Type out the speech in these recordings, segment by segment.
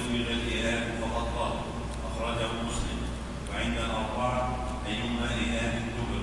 دبغ الإهاب فقد طهر أخرجه مسلم. وعند الأربعة أيما إهاب دبغ.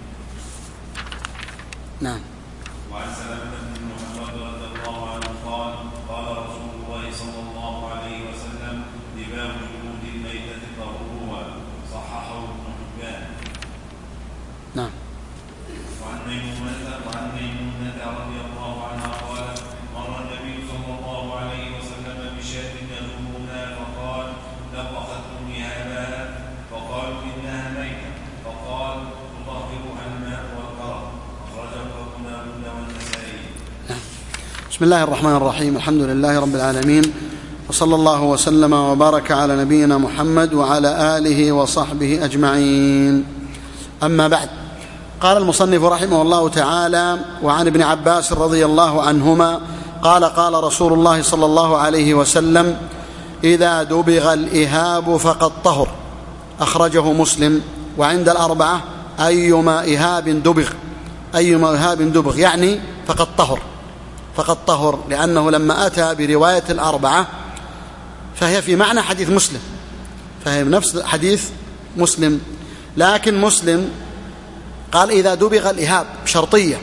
نعم. وعن سلمة بن محمد رضي الله عنه قال قال رسول الله صلى الله عليه وسلم دباغ جلود الميتة طهورها، صححه ابن حبان. نعم. وعن ميمونة رضي الله عنها قالت مر النبي صلى الله عليه وسلم بشاة يذوبها فقال لو أخذتم إهابها فقالوا إنها ميتة فقال تطهرها الماء والقرض. أخرجه أبو داود والنسائي. بسم الله الرحمن الرحيم. الحمد لله رب العالمين، وصلى الله وسلم وبارك على نبينا محمد وعلى آله وصحبه أجمعين. أما بعد، قال المصنف رحمه الله تعالى: وعن ابن عباس رضي الله عنهما قال قال رسول الله صلى الله عليه وسلم إذا دبغ الإهاب فقد طهر، أخرجه مسلم. وعند الأربعة أيما إهاب دبغ يعني فقد طهر، لأنه لما أتى برواية الأربعة فهي في معنى حديث مسلم، فهي نفس حديث مسلم، لكن مسلم قال إذا دبغ الإهاب شرطية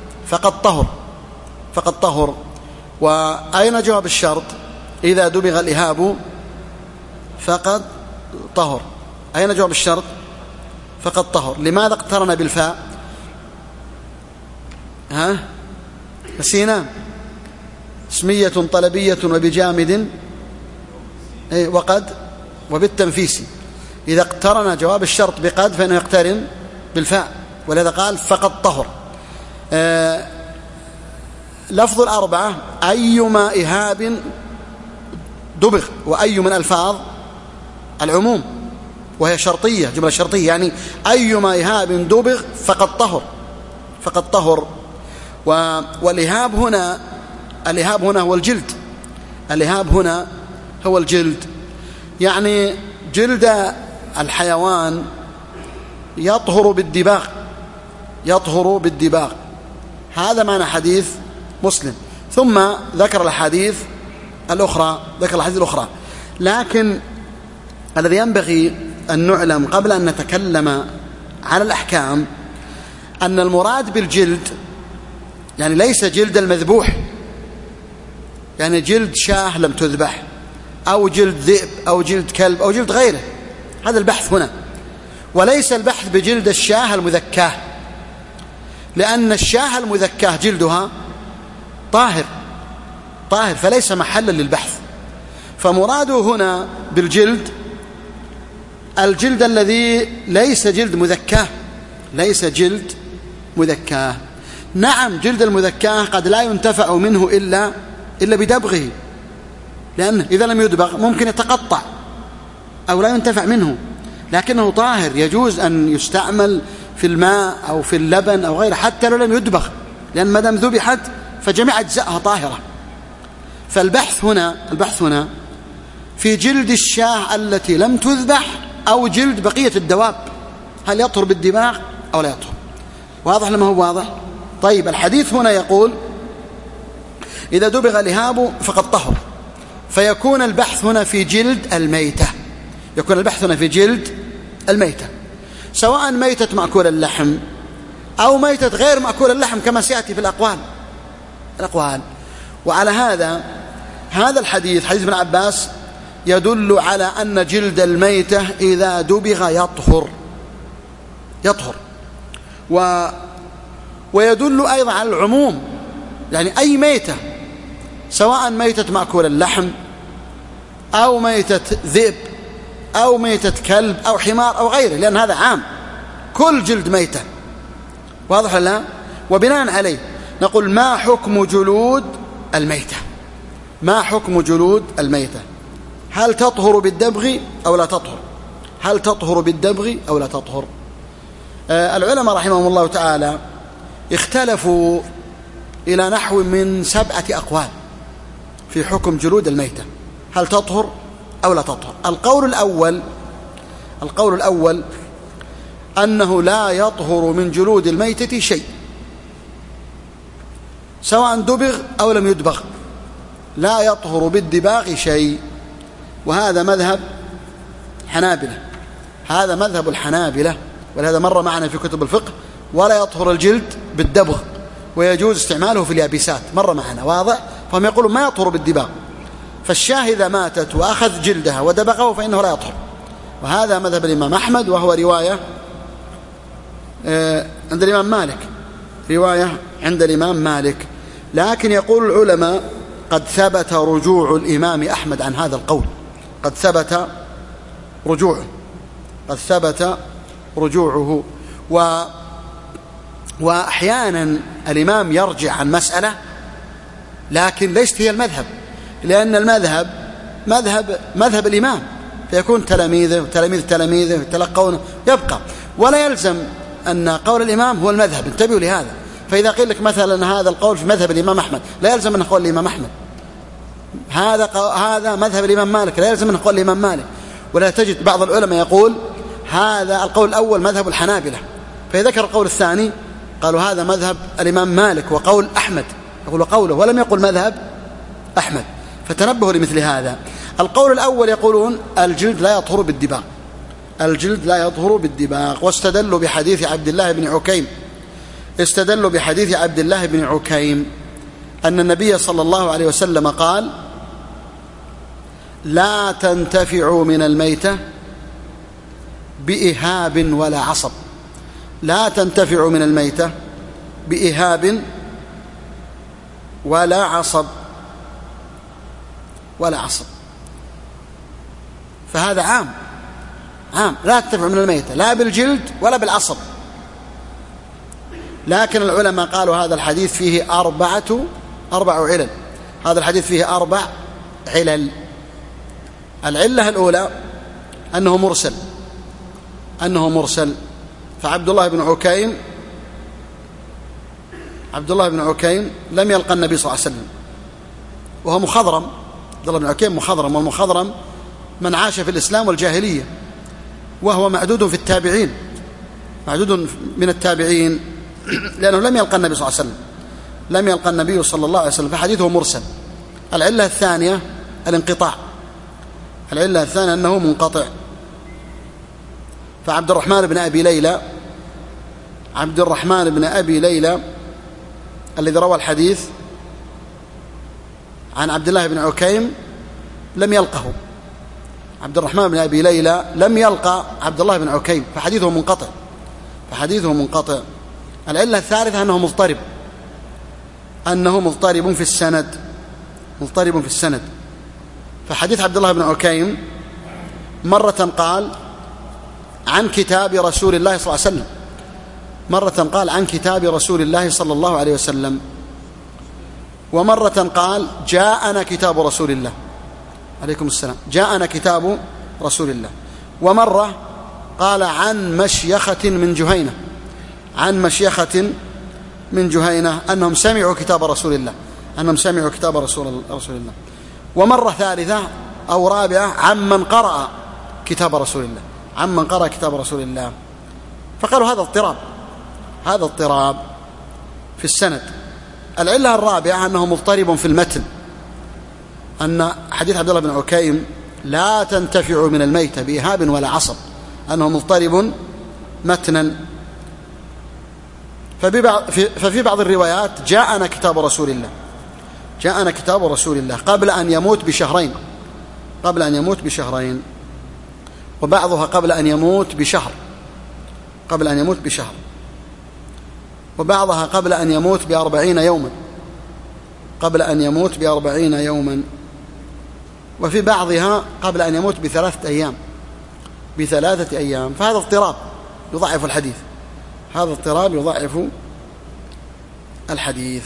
فقد طهر. وأين جواب الشرط؟ إذا دبغ الإهاب فقد طهر. أين جواب الشرط؟ فقد طهر. لماذا اقترن بالفاء؟ نسينا. اسمية طلبية وبجامد وقد وبالتنفيس. إذا اقترن جواب الشرط بقد فإنه يقترن بالفاء، ولذا قال فقد طهر. لفظ الأربعة أيما إهاب دبغ، وأي من ألفاظ العموم، وهي شرطية، جملة شرطية، يعني أيما إهاب دبغ فقد طهر. والإهاب هنا هو الجلد، يعني جلد الحيوان يطهر بالدباغ. هذا معنى حديث مسلم. ثم ذكر الحديث الأخرى. لكن الذي ينبغي أن نعلم قبل أن نتكلم على الأحكام أن المراد بالجلد يعني ليس جلد المذبوح، يعني جلد شاه لم تذبح، أو جلد ذئب، أو جلد كلب، أو جلد غيره. هذا البحث هنا، وليس البحث بجلد الشاه المذكاه، لأن الشاه المذكاه جلدها طاهر فليس محلا للبحث. فمراده هنا بالجلد الجلد الذي ليس جلد مذكاه. نعم، جلد المذكاه قد لا ينتفع منه إلا بدبغه، لأنه إذا لم يدبغ ممكن يتقطع أو لا ينتفع منه، لكنه طاهر يجوز أن يستعمل في الماء أو في اللبن أو غيره حتى لو لم يدبغ، لأن ما دام ذبحت فجميع أجزائها طاهرة. فالبحث هنا في جلد الشاة التي لم تذبح أو جلد بقية الدواب، هل يطهر بالدباغ أو لا يطهر؟ واضح لما هو واضح؟ طيب، الحديث هنا يقول إذا دبغ الإهاب فقد طهر، فيكون البحث هنا في جلد الميتة، سواء ميتة مأكول اللحم أو ميتة غير مأكول اللحم كما سيأتي في الأقوال. وعلى هذا الحديث، حديث ابن عباس، يدل على أن جلد الميتة إذا دبغ يطهر. ويدل أيضا على العموم، يعني أي ميتة، سواء ميتة مأكول اللحم أو ميتة ذئب أو ميتة كلب أو حمار أو غيره، لأن هذا عام، كل جلد ميتة. واضح ولا؟ وبناء عليه نقول ما حكم جلود الميتة؟ هل تطهر بالدبغ أو لا تطهر؟ العلماء رحمهم الله تعالى اختلفوا إلى نحو من 7 أقوال في حكم جلود الميتة، هل تطهر أو لا تطهر. القول الأول أنه لا يطهر من جلود الميتة شيء، سواء دبغ أو لم يدبغ، لا يطهر بالدباغ شيء، وهذا مذهب حنابلة، هذا مذهب الحنابلة، ولهذا مر معنا في كتب الفقه. ولا يطهر الجلد بالدبغ ويجوز استعماله في اليابسات، مر معنا واضح. فهم يقولون ما يطهر بالدباغ، فالشاه إذا ماتت وأخذ جلدها ودبغه فإنه لا يطهر. وهذا مذهب الإمام أحمد، وهو رواية عند الإمام مالك، رواية عند الإمام مالك. لكن يقول العلماء قد ثبت رجوع الإمام أحمد عن هذا القول، قد ثبت رجوعه، قد ثبت رجوعه. وأحيانا الإمام يرجع عن مسألة لكن ليست هي المذهب، لأن المذهب مذهب الإمام، فيكون تلاميذه تلاميذه يتلقونه يبقى، ولا يلزم أن قول الإمام هو المذهب. انتبهوا لهذا. فإذا قيل لك مثلا هذا القول في مذهب الإمام أحمد، لا يلزم أن قول الإمام أحمد. هذا مذهب الإمام مالك، لا يلزم أن قول الإمام مالك. ولا تجد بعض العلماء يقول هذا القول الأول مذهب الحنابلة، فيذكر القول الثاني قالوا هذا مذهب الإمام مالك وقول أحمد، يقول قوله ولم يقل مذهب أحمد. فتنبهوا لمثل هذا. القول الأول يقولون الجلد لا يطهر بالدباغ، الجلد لا يطهر بالدباغ، واستدلوا بحديث عبد الله بن عكيم، استدلوا بحديث عبد الله بن عكيم أن النبي صلى الله عليه وسلم قال لا تنتفعوا من الميتة بإهاب ولا عصب، لا تنتفعوا من الميتة بإهاب ولا عصب، ولا عصب. فهذا عام لا تنتفعوا من الميتة لا بالجلد ولا بالعصب. لكن العلماء قالوا هذا الحديث فيه أربع علل، هذا الحديث فيه 4 علل. العلة الأولى أنه مرسل، فعبد الله بن عكيم لم يلقى النبي صلى الله عليه وسلم، وهو مخضرم. عبد الله بن عكيم مخضرم، والمخضرم من عاش في الإسلام والجاهلية، وهو معدود في التابعين، معدود من التابعين، لأنه لم يلقى النبي صلى الله عليه وسلم، لم يلقى النبي صلى الله عليه وسلم، فحديثه مرسل. العلة الثانية الانقطاع، العلة الثانية أنه منقطع. فعبد الرحمن بن أبي ليلى الذي روى الحديث عن عبد الله بن عكيم لم يلقه، عبد الرحمن بن أبي ليلى لم يلقى عبد الله بن عكيم، فحديثه منقطع. العلة الثالثة أنه مضطرب في السند، فحديث عبد الله بن عكيم مرة قال عن كتاب رسول الله صلى الله عليه وسلم، مرة قال عن كتاب رسول الله صلى الله عليه وسلم، ومرة قال جاءنا كتاب رسول الله عليكم السلام، جاءنا كتاب رسول الله، ومرة قال عن مشيخة من جهينة أنهم سمعوا كتاب رسول الله، ومرة ثالثة أو رابعة عمن قرأ كتاب رسول الله، فقالوا هذا اضطراب في السند. العلة الرابعة أنه مضطرب في المتن، أن حديث عبد الله بن عكيم لا تنتفع من الميتة بإهاب ولا عصب، أنه مضطرب متنا. ففي بعض الروايات جاءنا كتاب رسول الله قبل أن يموت بشهرين، وبعضها قبل أن يموت بشهر، وبعضها قبل أن يموت ب40 يوما، وفي بعضها قبل أن يموت ب3 أيام. فهذا اضطراب يضعف الحديث،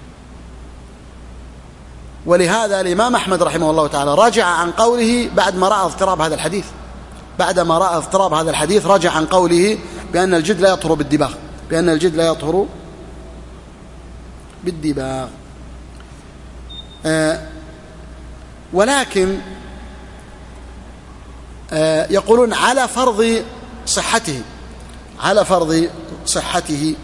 ولهذا الإمام أحمد رحمه الله تعالى رجع عن قوله بعد ما رأى اضطراب هذا الحديث، رجع عن قوله بأن الجلد لا يطهر بالدباغ، ولكن يقولون على فرض صحته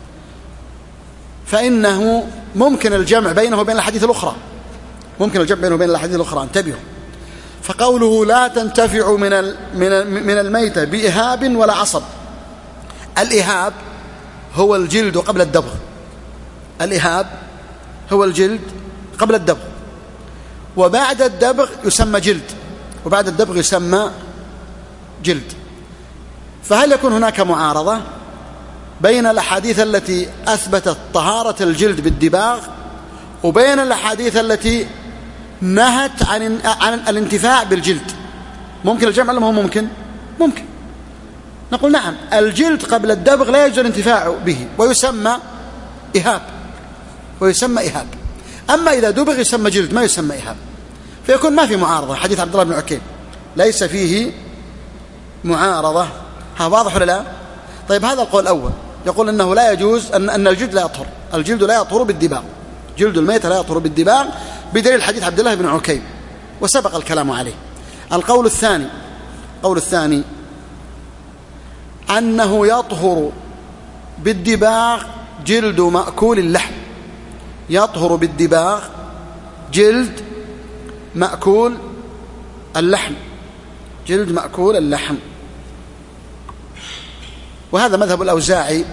فإنه ممكن الجمع بينه وبين الحديث الأخرى، انتبهوا. فقوله لا تنتفع من الميتة بإهاب ولا عصب. الإهاب هو الجلد قبل الدبغ، الإهاب هو الجلد قبل الدبغ، وبعد الدبغ يسمى جلد، وبعد الدبغ يسمى جلد. فهل يكون هناك معارضة بين الأحاديث التي أثبتت طهارة الجلد بالدباغ وبين الأحاديث التي نهت عن الانتفاع بالجلد؟ ممكن الجمع ولا ممكن؟ ممكن. نقول نعم، الجلد قبل الدبغ لا يجوز الانتفاع به ويسمى إهاب، ويسمى إهاب. أما إذا دبغ يسمى جلد ما يسمى إهاب، فيكون ما في معارضة. حديث عبد الله بن عكيم ليس فيه معارضة. ها واضح ولا لا؟ طيب هذا القول الأول يقول أنه لا يجوز، أن الجلد لا يطهر، الجلد لا يطهر بالدباغ، جلد الميت لا يطهر بالدباغ بدليل حديث عبد الله بن عكيم وسبق الكلام عليه. القول الثاني أنه يطهر بالدباغ جلد مأكول اللحم، يطهر بالدباغ جلد مأكول اللحم، جلد مأكول اللحم. وهذا مذهب الأوزاعي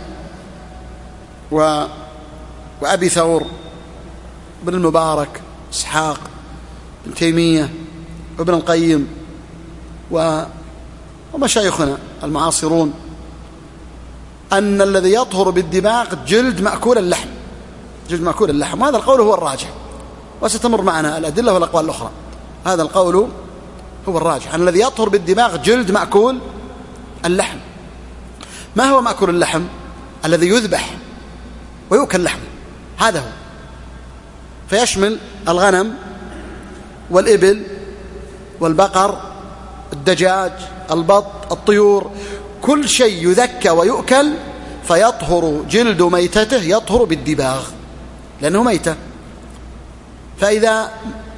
وأبي ثور بن المبارك إسحاق بن تيمية وابن القيم ومشايخنا المعاصرون، أن الذي يطهر بالدباغ جلد مأكول اللحم، جلد مأكول اللحم. وهذا القول هو الراجح، وستمر معنا الأدلة والأقوال الأخرى. هذا القول هو الراجح، أن الذي يطهر بالدباغ جلد مأكول اللحم. ما هو مأكول اللحم؟ الذي يذبح ويؤكل لحمه، هذا هو. فيشمل الغنم والإبل والبقر، الدجاج، البط، الطيور، كل شيء يذكى ويؤكل فيطهر جلد ميتته، يطهر بالدباغ لأنه ميتة. فإذا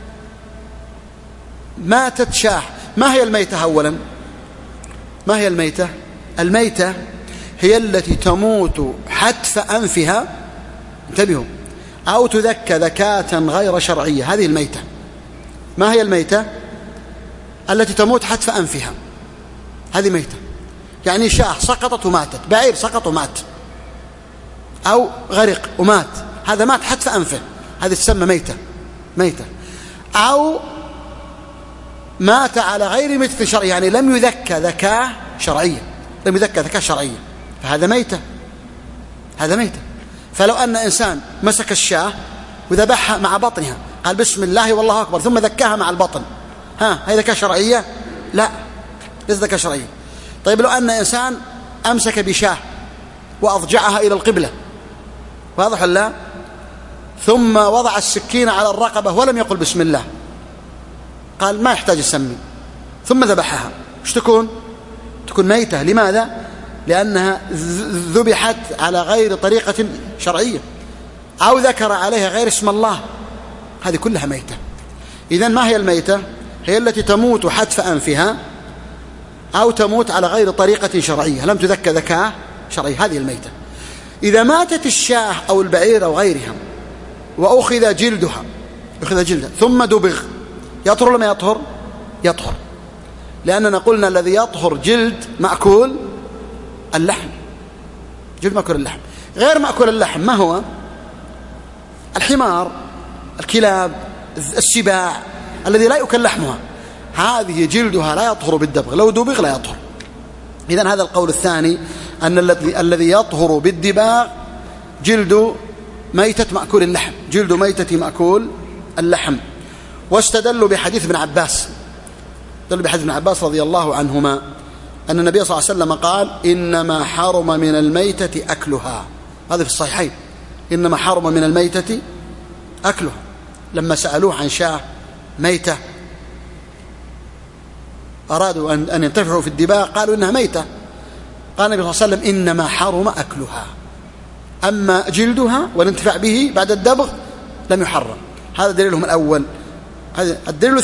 ماتت شاة، ما هي الميتة أولا؟ ما هي الميتة؟ الميتة هي التي تموت حتف أنفها، انتبهوا، أو تذكى ذكاة غير شرعية، هذه الميتة. ما هي الميتة؟ التي تموت حتف أنفها، هذه ميتة. يعني شاة سقطت وماتت، بعير سقط ومات، أو غرق ومات، هذا مات حتف أنفه، هذه تسمى ميتة، ميتة. أو مات على غير ميتة شرعية، يعني لم يذكى ذكاة شرعية، لم يذكى ذكاة شرعية، فهذا ميتة، هذا ميتة. فلو أن إنسان مسك الشاة وذبحها مع بطنها، قال بسم الله والله أكبر، ثم ذكاها مع البطن، هي ذكاة شرعية؟ لا، ليس ذكاة شرعية. طيب لو أن إنسان أمسك بشاة وأضجعها إلى القبلة، واضح ولا لا؟ ثم وضع السكين على الرقبة ولم يقل بسم الله، قال ما يحتاج يسمي، ثم ذبحها، ايش تكون؟ تكون ميتة. لماذا؟ لأنها ذبحت على غير طريقة شرعية، أو ذكر عليها غير اسم الله، هذه كلها ميتة. إذن ما هي الميتة؟ هي التي تموت حتف أنفها، أو تموت على غير طريقة شرعية، لم تذكى ذكاء شرعي، هذه الميتة. إذا ماتت الشاة أو البعير أو غيرها وأخذ جلدها، ثم دبغ، يطهر ولا ما يطهر؟ يطهر، لأننا قلنا الذي يطهر جلد مأكول اللحم، جلد مأكول اللحم. غير مأكول اللحم ما هو؟ الحمار، الكلاب، السباع، الذي لا يؤكل لحمها، هذه جلدها لا يطهر بالدبغ، لو دبغ لا يطهر. إذن هذا القول الثاني، أن الذي يطهر بالدباغ جلد ميتة مأكول اللحم، جلد ميتة مأكول اللحم. واستدلوا بحديث ابن عباس، استدلوا بحديث ابن عباس رضي الله عنهما أن النبي صلى الله عليه وسلم قال إنما حرم من الميتة أكلها، هذا في الصحيحين، إنما حرم من الميتة أكلها. لما سألوه عن شاة ميتة أرادوا أن ينتفعوا في الدباغ، قالوا إنها ميتة، قال النبي صلى الله عليه وسلم إنما حرم أكلها، أما جلدها والانتفاع به بعد الدبغ لم يحرم. هذا دليلهم الأول. الدليل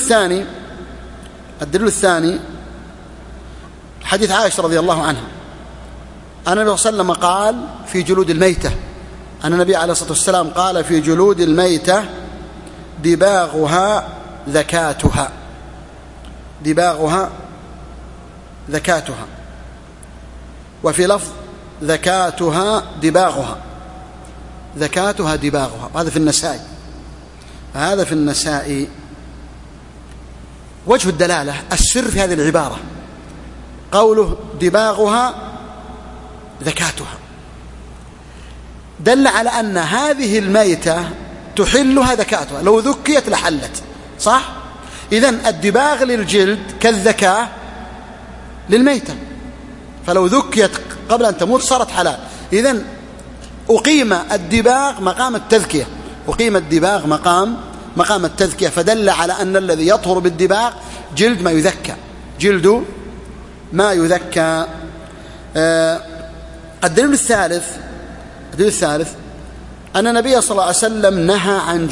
الثاني حديث عائشة رضي الله عنها أن النبي صلى الله عليه وسلم قال في جلود الميتة، أن النبي عليه الصلاة والسلام قال في جلود الميتة دباغها ذكاتها، دباغها ذكاتها، وفي لفظ ذكاتها دباغها، ذكاتها دباغها. هذا في النسائي، هذا في النسائي. وجه الدلالة السر في هذه العبارة قوله دباغها ذكاتها، دل على أن هذه الميتة تحلها ذكاتها، لو ذكيت لحلت، صح؟ إذن الدباغ للجلد كالذكاة للميتة، فلو ذكيت قبل أن تموت صارت حلال. إذن أقيم الدباغ مقام التذكية، أقيم الدباغ مقام التذكية، فدل على أن الذي يطهر بالدباغ جلد ما يذكى، جلد ما يذكى. الدليل الثالث أن النبي صلى الله عليه وسلم نهى عن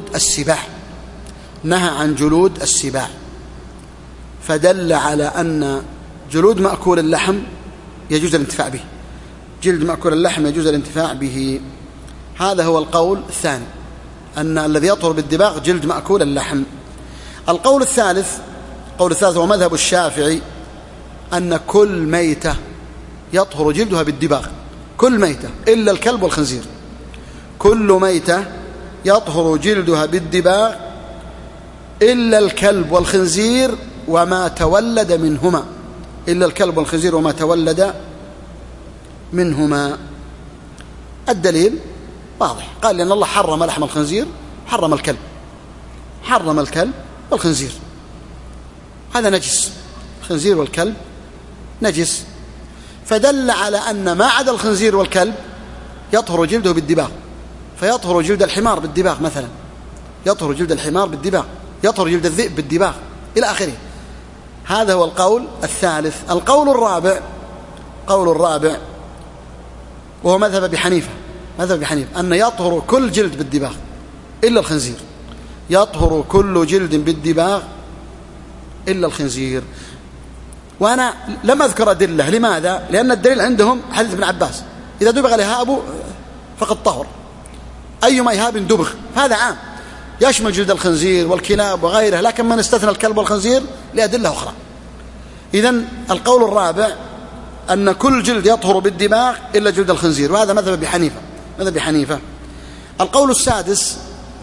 جلود السباع، فدل على أن جلود مأكول اللحم يجوز الانتفاع به، جلد مأكول اللحم يجوز الانتفاع به. هذا هو القول الثاني، أن الذي يطهر بالدباغ جلد مأكول اللحم. القول الثالث هو مذهب الشافعي، أن كل ميتة يطهر جلدها بالدباغ، كل ميتة إلا الكلب والخنزير، كل ميتة يطهر جلدها بالدباغ إلا الكلب والخنزير وما تولد منهما، إلا الكلب والخنزير وما تولد منهما. الدليل واضح، قال لأن الله حرم لحم الخنزير، حرم الكلب والخنزير، هذا نجس، الخنزير والكلب نجس، فدل على أن ما عدا الخنزير والكلب يطهر جلده بالدباغ، فيطهر جلد الحمار بالدباغ مثلا، يطهر جلد الحمار بالدباغ، يطهر جلد الذئب بالدباغ إلى آخره. هذا هو القول الثالث. القول الرابع وهو مذهب أبي حنيفة، أن يطهر كل جلد بالدباغ إلا الخنزير، يطهر كل جلد بالدباغ إلا الخنزير. وأنا لم أذكر أدلة، لماذا؟ لأن الدليل عندهم حديث ابن عباس، إذا دبغ الإهاب فقد طهر، أيما إهاب دبغ، هذا عام يشمل جلد الخنزير والكلاب وغيره، لكن من استثنى الكلب والخنزير لأدلة أخرى. إذن القول الرابع أن كل جلد يطهر بالدباغ إلا جلد الخنزير، وهذا مذهب أبي حنيفة. القول السادس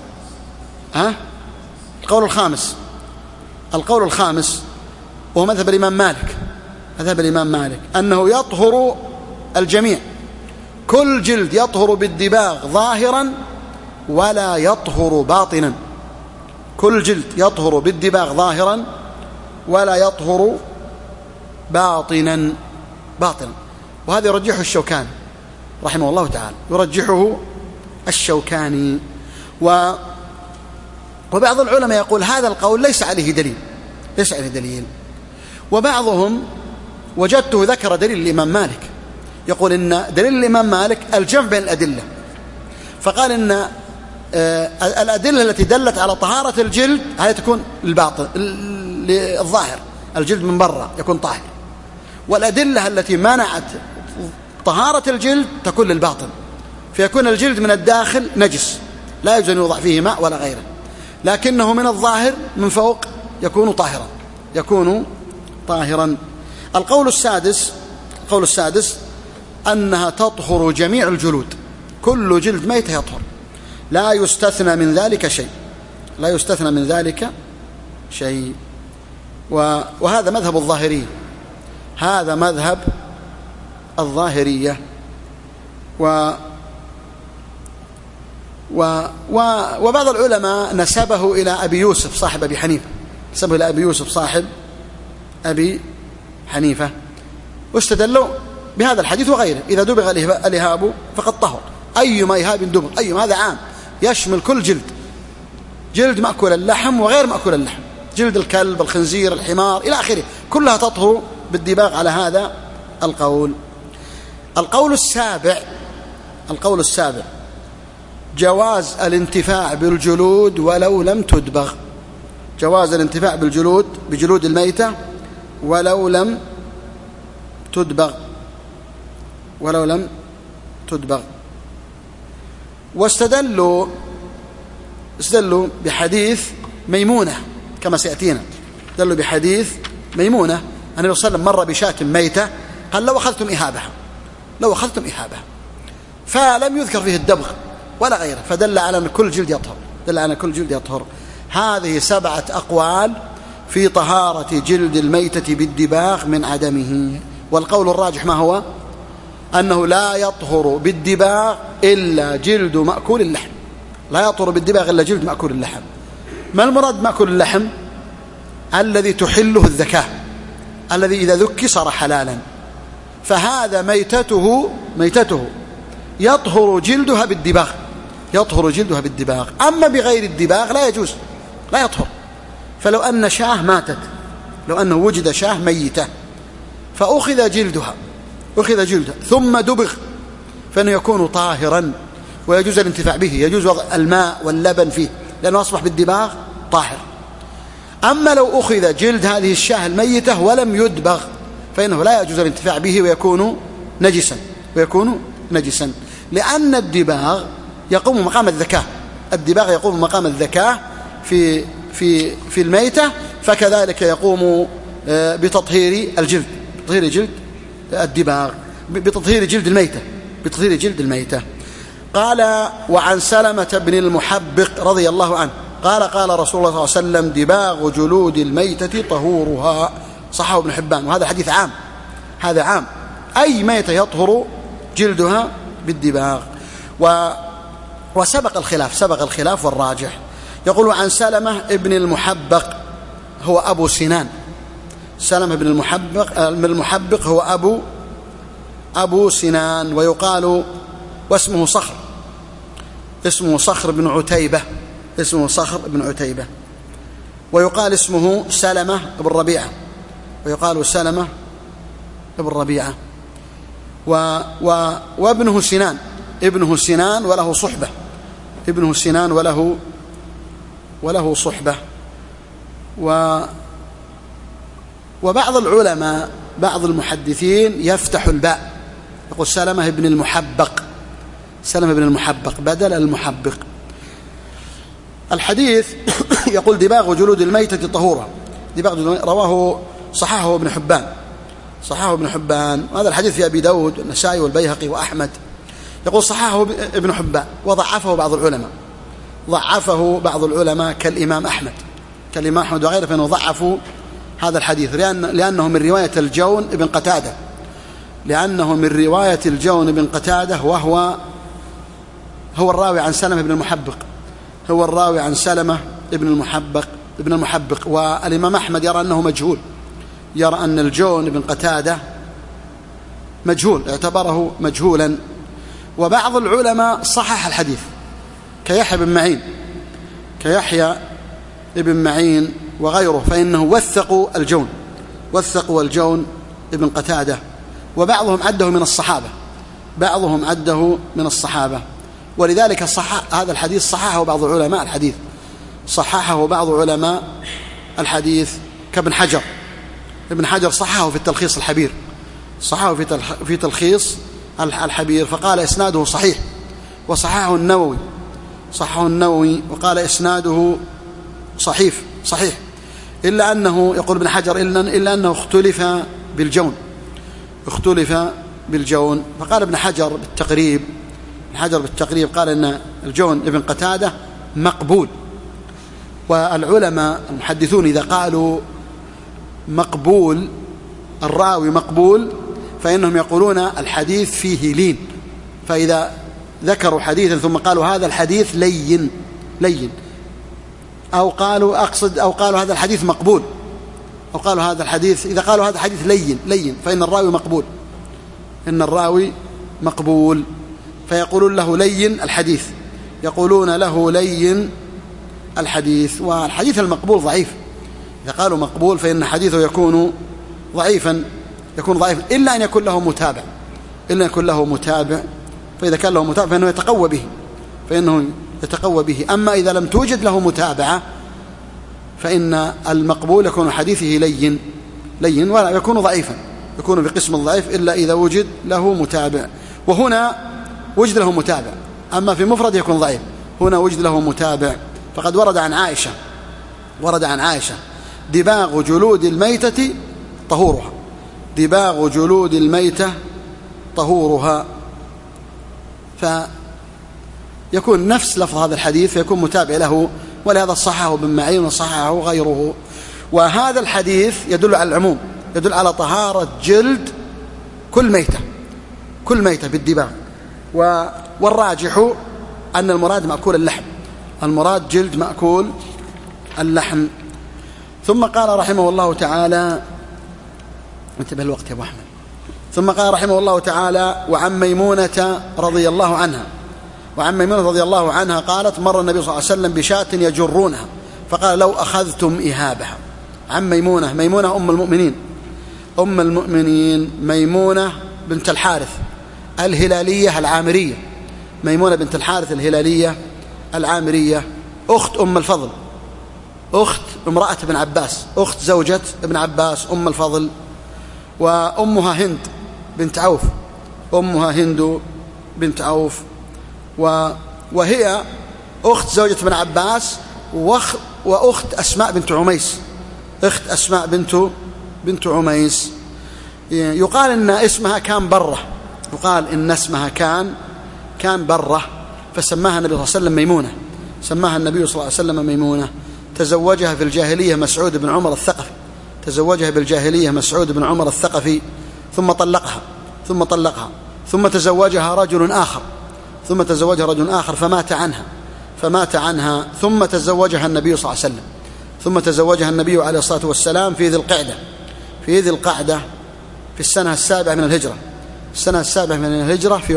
القول الخامس وهو مذهب الإمام مالك، أنه يطهر الجميع، كل جلد يطهر بالدباغ ظاهرا ولا يطهر باطنا، كل جلد يطهر بالدباغ ظاهرا ولا يطهر باطنا. وهذا يرجحه الشوكاني رحمه الله تعالى، يرجحه الشوكاني. وبعض العلماء يقول هذا القول ليس عليه دليل، وبعضهم وجدته ذكر دليل الإمام مالك، يقول إن دليل الإمام مالك الجمع بين الأدلة، فقال إن الأدلة التي دلت على طهارة الجلد هذه تكون الباطن للظاهر، الجلد من برا يكون طاهر، والأدلة التي منعت طهارة الجلد تكون للباطن، فيكون الجلد من الداخل نجس لا يجوز أن يوضع فيه ماء ولا غيره، لكنه من الظاهر من فوق يكون طاهرا. القول السادس أنها تطهر جميع الجلود، كل جلد ميت يطهر، لا يستثنى من ذلك شيء، وهذا مذهب الظاهرية. وبعض العلماء نسبه إلى أبي يوسف صاحب أبي حنيفة، واستدلوا بهذا الحديث وغيره، إذا دبغ الإهاب فقد طهر، أيما إهاب دبغ، هذا عام يشمل كل جلد مأكول اللحم وغير مأكول اللحم، جلد الكلب الخنزير الحمار إلى آخره، كلها تطهر بالدباغ على هذا القول. القول السابع جواز الانتفاع بالجلود ولو لم تدبغ، جواز الانتفاع بجلود الميتة ولو لم تدبغ. واستدلوا بحديث ميمونة كما سيأتينا، استدلوا بحديث ميمونة النبي صلى الله عليه وسلم مر بشاة ميتة قال لو أخذتم إهابها فلم يذكر فيه الدبغ ولا غيره، فدل على أن كل جلد يطهر. هذه 7 أقوال في طهارة جلد الميتة بالدباغ من عدمه. والقول الراجح ما هو؟ أنه لا يطهر بالدباغ إلا جلد مأكول اللحم، لا يطهر بالدباغ إلا جلد مأكول اللحم. ما المراد مأكول اللحم؟ الذي تحله الذكاة، الذي إذا ذكي صار حلالا، فهذا ميتته يطهر جلدها بالدباغ، أما بغير الدباغ لا يجوز، لا يطهر. فلو أن شاة ماتت، لو أنه وجد شاة ميتة فأخذ جلدها ثم دبغ، فإنه يكون طاهرا ويجوز الانتفاع به، يجوز وضع الماء واللبن فيه لأنه أصبح بالدباغ طاهر. أما لو أخذ جلد هذه الشاة الميتة ولم يدبغ فإنه لا يجوز الانتفاع به ويكون نجسا، لأن الدباغ يقوم مقام الذكاة في الميتة، فكذلك يقوم بتطهير جلد الميتة. قال: وعن سلمة بن المحبق رضي الله عنه قال: قال رسول الله صلى الله عليه وسلم: دباغ جلود الميتة طهورها. صححه ابن حبان، وهذا حديث عام، هذا عام، أي ميتة يطهر جلدها بالدباغ. وسبق الخلاف والراجح. يقول: عن سلمة ابن المحبق هو أبو سنان. سلمة بن المحبق هو أبو سنان، ويقال واسمه صخر بن عتيبة، ويقال اسمه سلمة بن ربيعة، وابنه سنان وله صحبة. وبعض العلماء، بعض المحدثين يفتح الباء، يقول سلمة بن المحبق بدل المحبق. الحديث يقول: دباغ جلود الميتة طهورها. صححه ابن حبان، وهذا الحديث في أبي داود والنسائي والبيهقي وأحمد. يقول: صححه ابن حبان وضعفه بعض العلماء كالإمام أحمد وغيره، فإنه ضعفوا هذا الحديث لأنه من رواية الجون بن قتادة، وهو الراوي عن سلمة بن المحبق، والإمام أحمد يرى أنه مجهول، يرى أن الجون بن قتادة مجهول، اعتبره مجهولا. وبعض العلماء صحح الحديث كيحيى بن معين وغيره، فإنه وثقوا الجون ابن قتادة، وبعضهم عده من الصحابة، ولذلك هذا الحديث صححه بعض علماء الحديث كابن حجر. ابن حجر صححه في التلخيص الحبير، في تلخيص الحبير، فقال إسناده صحيح. وصححه النووي وقال إسناده صحيح، إلا أنه، يقول ابن حجر، إلا أنه اختلف بالجون. فقال ابن حجر بالتقريب قال إن الجون ابن قتادة مقبول. والعلماء المحدثون إذا قالوا مقبول، الراوي مقبول، فإنهم يقولون الحديث فيه لين. فإذا ذكروا حديثا ثم قالوا هذا الحديث لين، أو قالوا هذا الحديث مقبول، أو قالوا هذا الحديث، إذا قالوا هذا الحديث لين فإن الراوي مقبول، فيقولون له لين الحديث، والحديث المقبول ضعيف. إذا قالوا مقبول فإن حديثه يكون ضعيفا، إلا أن يكون له متابع، فإذا كان له متابع فإنه يتقوى به. أما إذا لم توجد له متابعة فإن المقبول يكون حديثه لين ولا يكون ضعيفا، يكون بقسم الضعيف إلا إذا وجد له متابع. وهنا وجد له متابع، أما في مفرد يكون ضعيف، هنا وجد له متابع. فقد ورد عن عائشة دباغ جلود الميتة طهورها، دباغ جلود الميتة طهورها. فيكون نفس لفظ هذا الحديث فيكون متابع له، ولهذا صححه ابن معين وصححه غيره. وهذا الحديث يدل على العموم، يدل على طهارة جلد كل ميتة، كل ميتة بالدباغ. والراجح أن المراد مأكول اللحم، المراد جلد مأكول اللحم. ثم قال رحمه الله تعالى، انتبه الوقت يا أبو أحمد. ثم قال رحمه الله تعالى: وعن ميمونة رضي الله عنها، وعن ميمونة رضي الله عنها قالت: مر النبي صلى الله عليه وسلم بشاة يجرونها فقال: لو أخذتم إهابها. عن ميمونة، ميمونة أم المؤمنين، أم المؤمنين ميمونة بنت الحارث الهلالية العامرية، ميمونة بنت الحارث الهلالية العامرية، أخت أم الفضل، أخت امرأة ابن عباس، أخت زوجة ابن عباس أم الفضل. وأمها هند بنت عوف، أمها هند بنت عوف، وهي أخت زوجة ابن عباس وأخت أسماء بنت عميس، أخت أسماء بنت عميس. يقال إن اسمها كان برة، يقال إن اسمها كان برة، فسماها النبي صلى الله عليه وسلم ميمونة، سماها النبي صلى الله عليه وسلم ميمونة. تزوجها في الجاهلية مسعود بن عمر الثقفي، تزوجها بالجاهلية مسعود بن عمر الثقفي، ثم طلقها ثم تزوجها رجل آخر فمات عنها ثم تزوجها النبي صلى الله عليه وسلم، ثم تزوجها النبي عليه الصلاة والسلام في ذي القعدة في السنة 7 من الهجرة، السنة 7 من الهجرة، في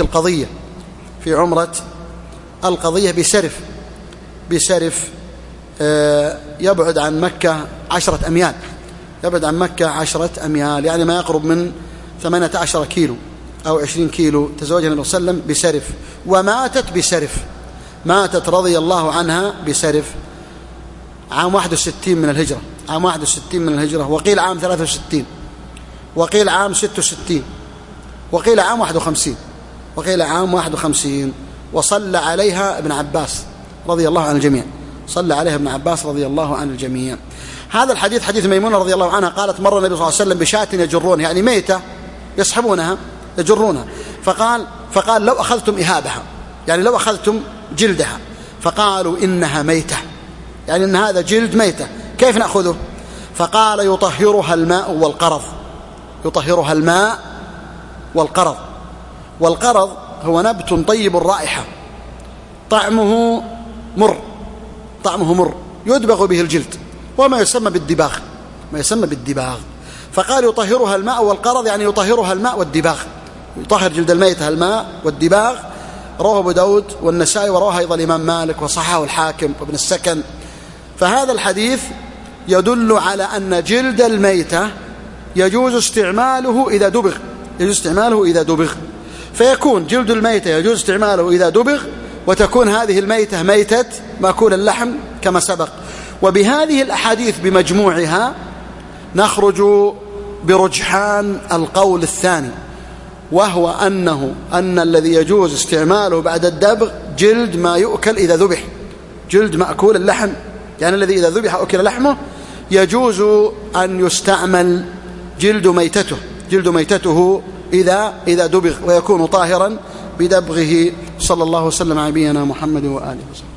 عمرة القضية بسرف يبعد عن مكة 10 أميال، يبعد عن مكة 10 أميال، يعني ما يقرب من 18 كيلو أو 20 كيلو. تزوجها النبي صلى الله عليه وسلم بسرف، وماتت بسرف، ماتت رضي الله عنها بسرف عام 61 من الهجرة، عام 61 من الهجرة، وقيل عام 63، وقيل عام 66، وقيل عام 51، وقيل عام 51. وصلى عليها ابن عباس رضي الله عن الجميع، صلى عليها ابن عباس رضي الله عن الجميع. هذا الحديث حديث ميمونة رضي الله عنها قالت: مر النبي صلى الله عليه وسلم بشاة يجرون، يعني ميتة يسحبونها يجرونها، فقال: لو أخذتم إهابها، يعني لو أخذتم جلدها، فقالوا: إنها ميتة، يعني إن هذا جلد ميتة، كيف نأخذه؟ فقال: يطهرها الماء والقرض، يطهرها الماء والقرض. والقرض هو نبت طيب الرائحة، طعمه مر يدبغ به الجلد، وما يسمى بالدباغ، فقال: يطهرها الماء والقرض، يعني يطهرها الماء والدباغ، يطهر جلد الميتة الماء والدباغ. رواه أبو داود والنسائي، ورواه أيضا الإمام مالك، وصححه الحاكم وابن السكن. فهذا الحديث يدل على أن جلد الميتة يجوز استعماله إذا دبغ، فيكون جلد الميتة يجوز استعماله إذا دبغ، وتكون هذه الميتة ميتة مأكول اللحم كما سبق. وبهذه الأحاديث بمجموعها نخرج برجحان القول الثاني، وهو أن الذي يجوز استعماله بعد الدبغ جلد ما يؤكل إذا ذبح، جلد مأكول اللحم، يعني الذي إذا ذبح أكل لحمه يجوز أن يستعمل جلد ميتته إذا دبغ، ويكون طاهرا بدبغه. صلى الله وسلم على نبينا محمد وآله وسلم.